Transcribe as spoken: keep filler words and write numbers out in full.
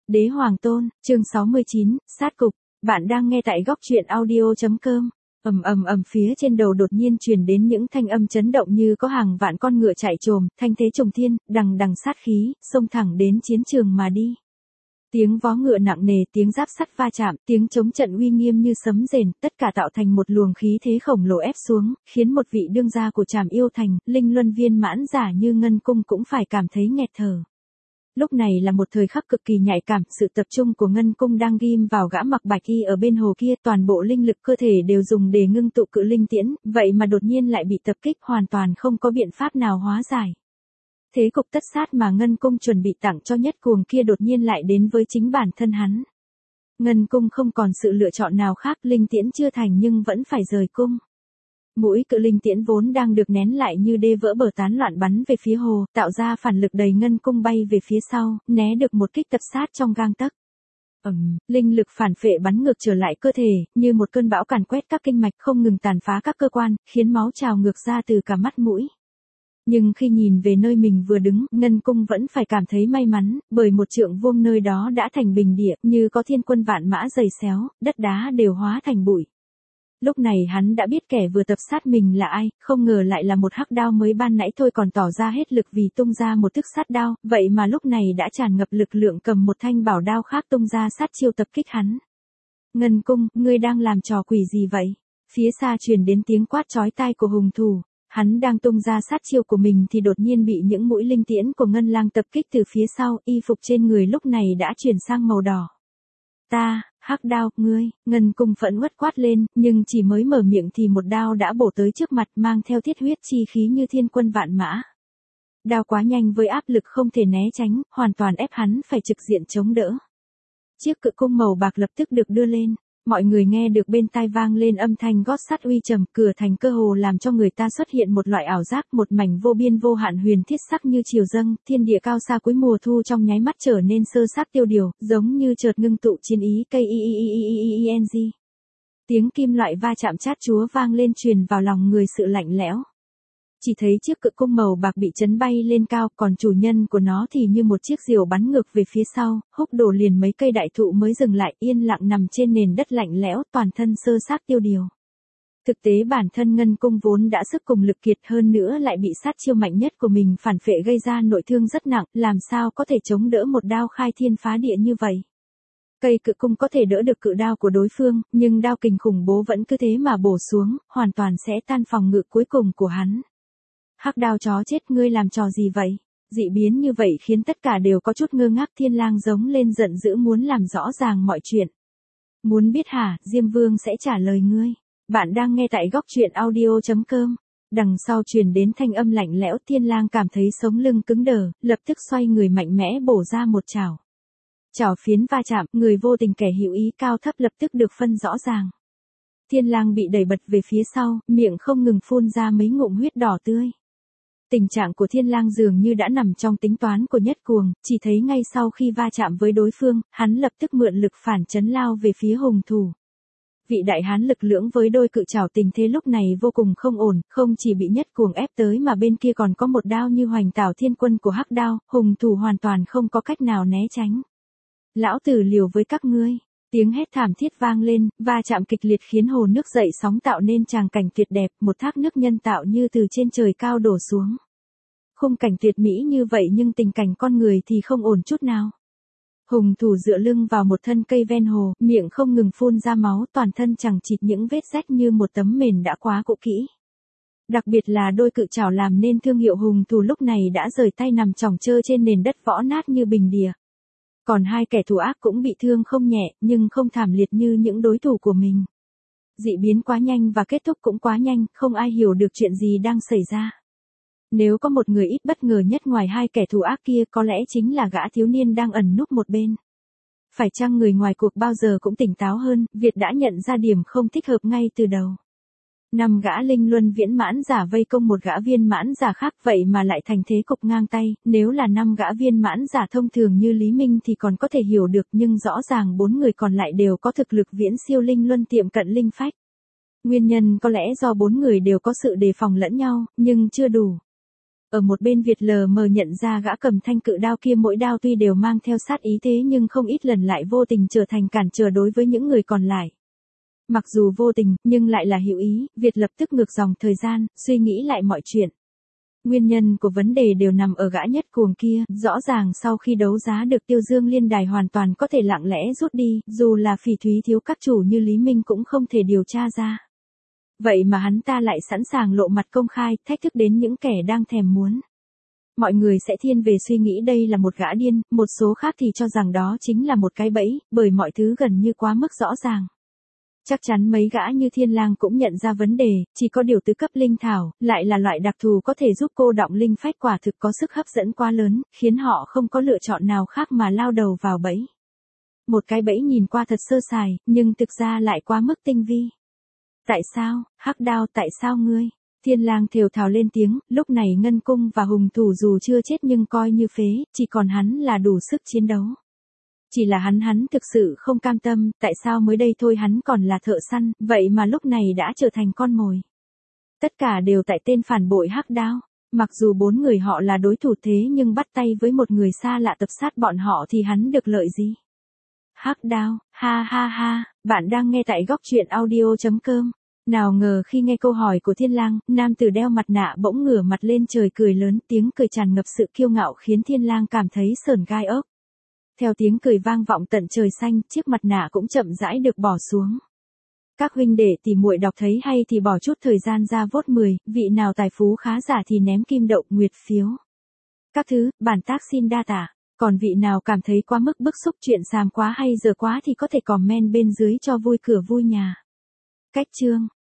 Đế Hoàng Tôn, chương sáu mươi chín, sát cục. Bạn đang nghe tại góc truyện audio chấm com. Ầm ầm ầm, phía trên đầu đột nhiên truyền đến những thanh âm chấn động như có hàng vạn con ngựa chạy trồm, thanh thế trùng thiên, đằng đằng sát khí, xông thẳng đến chiến trường mà đi. Tiếng vó ngựa nặng nề, tiếng giáp sắt va chạm, tiếng chống trận uy nghiêm như sấm rền, tất cả tạo thành một luồng khí thế khổng lồ ép xuống, khiến một vị đương gia của Trảm Yêu Thành, linh luân viên mãn giả như Ngân Cung cũng phải cảm thấy nghẹt thở. Lúc này là một thời khắc cực kỳ nhạy cảm, sự tập trung của Ngân Cung đang ghim vào gã mặc bạch y ở bên hồ kia, toàn bộ linh lực cơ thể đều dùng để ngưng tụ cự linh tiễn, vậy mà đột nhiên lại bị tập kích, hoàn toàn không có biện pháp nào hóa giải. Thế cục tất sát mà Ngân Cung chuẩn bị tặng cho Nhất Cuồng kia đột nhiên lại đến với chính bản thân hắn. Ngân Cung không còn sự lựa chọn nào khác, linh tiễn chưa thành nhưng vẫn phải rời cung. Mũi cự linh tiễn vốn đang được nén lại như đê vỡ bờ tán loạn bắn về phía hồ, tạo ra phản lực đầy Ngân Cung bay về phía sau, né được một kích tập sát trong gang tấc. Ầm, um, linh lực phản phệ bắn ngược trở lại cơ thể, như một cơn bão càn quét các kinh mạch, không ngừng tàn phá các cơ quan, khiến máu trào ngược ra từ cả mắt mũi. Nhưng khi nhìn về nơi mình vừa đứng, Ngân Cung vẫn phải cảm thấy may mắn, bởi một trượng vuông nơi đó đã thành bình địa, như có thiên quân vạn mã giày xéo, đất đá đều hóa thành bụi. Lúc này hắn đã biết kẻ vừa tập sát mình là ai, không ngờ lại là một hắc đao mới ban nãy thôi còn tỏ ra hết lực vì tung ra một thức sát đao, vậy mà lúc này đã tràn ngập lực lượng cầm một thanh bảo đao khác tung ra sát chiêu tập kích hắn. Ngân Cung, ngươi đang làm trò quỷ gì vậy? Phía xa truyền đến tiếng quát chói tai của hùng thủ. Hắn đang tung ra sát chiêu của mình thì đột nhiên bị những mũi linh tiễn của Ngân Lang tập kích từ phía sau, y phục trên người lúc này đã chuyển sang màu đỏ. Ta, hắc đao, ngươi, Ngân Cung phẫn uất quát lên, nhưng chỉ mới mở miệng thì một đao đã bổ tới trước mặt mang theo thiết huyết chi khí như thiên quân vạn mã. Đao quá nhanh với áp lực không thể né tránh, hoàn toàn ép hắn phải trực diện chống đỡ. Chiếc cự cung màu bạc lập tức được đưa lên. Mọi người nghe được bên tai vang lên âm thanh gót sắt uy trầm, cửa thành cơ hồ làm cho người ta xuất hiện một loại ảo giác, một mảnh vô biên vô hạn huyền thiết sắc như chiều dâng, thiên địa cao xa cuối mùa thu trong nháy mắt trở nên sơ xác tiêu điều, giống như chợt ngưng tụ chiến ý K I I I N G. Tiếng kim loại va chạm chát chúa vang lên truyền vào lòng người sự lạnh lẽo. Chỉ thấy chiếc cự cung màu bạc bị chấn bay lên cao, còn chủ nhân của nó thì như một chiếc diều bắn ngược về phía sau, húc đổ liền mấy cây đại thụ mới dừng lại, yên lặng nằm trên nền đất lạnh lẽo, toàn thân sơ xác tiêu điều. Thực tế bản thân Ngân Cung vốn đã sức cùng lực kiệt, hơn nữa lại bị sát chiêu mạnh nhất của mình phản phệ gây ra nội thương rất nặng, làm sao có thể chống đỡ một đao khai thiên phá địa như vậy. Cây cự cung có thể đỡ được cự đao của đối phương, nhưng đao kình khủng bố vẫn cứ thế mà bổ xuống, hoàn toàn sẽ tan phòng ngự cuối cùng của hắn. Hắc đao chó chết, ngươi làm trò gì vậy? Dị biến như vậy khiến tất cả đều có chút ngơ ngác. Thiên Lang giống lên giận dữ muốn làm rõ ràng mọi chuyện. Muốn biết hả? Diêm Vương sẽ trả lời ngươi. Bạn đang nghe tại góc truyện audio chấm com. Đằng sau truyền đến thanh âm lạnh lẽo, Thiên Lang cảm thấy sống lưng cứng đờ, lập tức xoay người mạnh mẽ bổ ra một chảo. Chảo phiến va chạm, người vô tình kẻ hữu ý cao thấp lập tức được phân rõ ràng. Thiên Lang bị đẩy bật về phía sau, miệng không ngừng phun ra mấy ngụm huyết đỏ tươi. Tình trạng của Thiên Lang dường như đã nằm trong tính toán của Nhất Cuồng, chỉ thấy ngay sau khi va chạm với đối phương, hắn lập tức mượn lực phản chấn lao về phía hùng thủ. Vị đại hán lực lưỡng với đôi cự trảo tình thế lúc này vô cùng không ổn, không chỉ bị Nhất Cuồng ép tới mà bên kia còn có một đao như hoành tảo thiên quân của hắc đao, hùng thủ hoàn toàn không có cách nào né tránh. Lão tử liều với các ngươi. Tiếng hét thảm thiết vang lên, va chạm kịch liệt khiến hồ nước dậy sóng tạo nên tràng cảnh tuyệt đẹp, một thác nước nhân tạo như từ trên trời cao đổ xuống. Khung cảnh tuyệt mỹ như vậy nhưng tình cảnh con người thì không ổn chút nào. Hùng thủ dựa lưng vào một thân cây ven hồ, miệng không ngừng phun ra máu, toàn thân chẳng chịt những vết rách như một tấm mền đã quá cũ kỹ. Đặc biệt là đôi cự trảo làm nên thương hiệu hùng thủ lúc này đã rời tay nằm chỏng chơ trên nền đất võ nát như bình đìa. Còn hai kẻ thù ác cũng bị thương không nhẹ, nhưng không thảm liệt như những đối thủ của mình. Dị biến quá nhanh và kết thúc cũng quá nhanh, không ai hiểu được chuyện gì đang xảy ra. Nếu có một người ít bất ngờ nhất ngoài hai kẻ thù ác kia có lẽ chính là gã thiếu niên đang ẩn núp một bên. Phải chăng người ngoài cuộc bao giờ cũng tỉnh táo hơn, Việt đã nhận ra điểm không thích hợp ngay từ đầu. Năm gã linh luân viễn mãn giả vây công một gã viên mãn giả khác vậy mà lại thành thế cục ngang tay, nếu là năm gã viên mãn giả thông thường như Lý Minh thì còn có thể hiểu được nhưng rõ ràng bốn người còn lại đều có thực lực viễn siêu linh luân tiệm cận linh phách. Nguyên nhân có lẽ do bốn người đều có sự đề phòng lẫn nhau, nhưng chưa đủ. Ở một bên Việt lờ mờ nhận ra gã cầm thanh cự đao kia mỗi đao tuy đều mang theo sát ý thế nhưng không ít lần lại vô tình trở thành cản trở đối với những người còn lại. Mặc dù vô tình, nhưng lại là hữu ý, Việt lập tức ngược dòng thời gian, suy nghĩ lại mọi chuyện. Nguyên nhân của vấn đề đều nằm ở gã nhất cuồng kia, rõ ràng sau khi đấu giá được Tiêu Dương Liên Đài hoàn toàn có thể lặng lẽ rút đi, dù là phỉ thúy thiếu các chủ như Lý Minh cũng không thể điều tra ra. Vậy mà hắn ta lại sẵn sàng lộ mặt công khai, thách thức đến những kẻ đang thèm muốn. Mọi người sẽ thiên về suy nghĩ đây là một gã điên, một số khác thì cho rằng đó chính là một cái bẫy, bởi mọi thứ gần như quá mức rõ ràng. Chắc chắn mấy gã như Thiên Lang cũng nhận ra vấn đề, chỉ có điều tứ cấp linh thảo, lại là loại đặc thù có thể giúp cô đọng linh phách quả thực có sức hấp dẫn quá lớn, khiến họ không có lựa chọn nào khác mà lao đầu vào bẫy. Một cái bẫy nhìn qua thật sơ sài, nhưng thực ra lại quá mức tinh vi. Tại sao, Hắc Đao, tại sao ngươi? Thiên Lang thều thào lên tiếng, lúc này Ngân Cung và Hùng Thủ dù chưa chết nhưng coi như phế, chỉ còn hắn là đủ sức chiến đấu. Chỉ là hắn hắn thực sự không cam tâm, tại sao mới đây thôi hắn còn là thợ săn, vậy mà lúc này đã trở thành con mồi. Tất cả đều tại tên phản bội Hắc Đao. Mặc dù bốn người họ là đối thủ thế nhưng bắt tay với một người xa lạ tập sát bọn họ thì hắn được lợi gì? Hắc Đao, ha ha ha, bạn đang nghe tại góc truyện audio chấm com. Nào ngờ khi nghe câu hỏi của Thiên Lang, nam tử đeo mặt nạ bỗng ngửa mặt lên trời cười lớn, tiếng cười tràn ngập sự kiêu ngạo khiến Thiên Lang cảm thấy sởn gai ốc. Theo tiếng cười vang vọng tận trời xanh, chiếc mặt nạ cũng chậm rãi được bỏ xuống. Các huynh đệ tỷ muội đọc thấy hay thì bỏ chút thời gian ra vote mười, vị nào tài phú khá giả thì ném kim đậu nguyệt phiếu. Các thứ, bản tác xin đa tạ. Còn vị nào cảm thấy quá mức bức xúc chuyện xàm quá hay giờ quá thì có thể comment bên dưới cho vui cửa vui nhà. Cách chương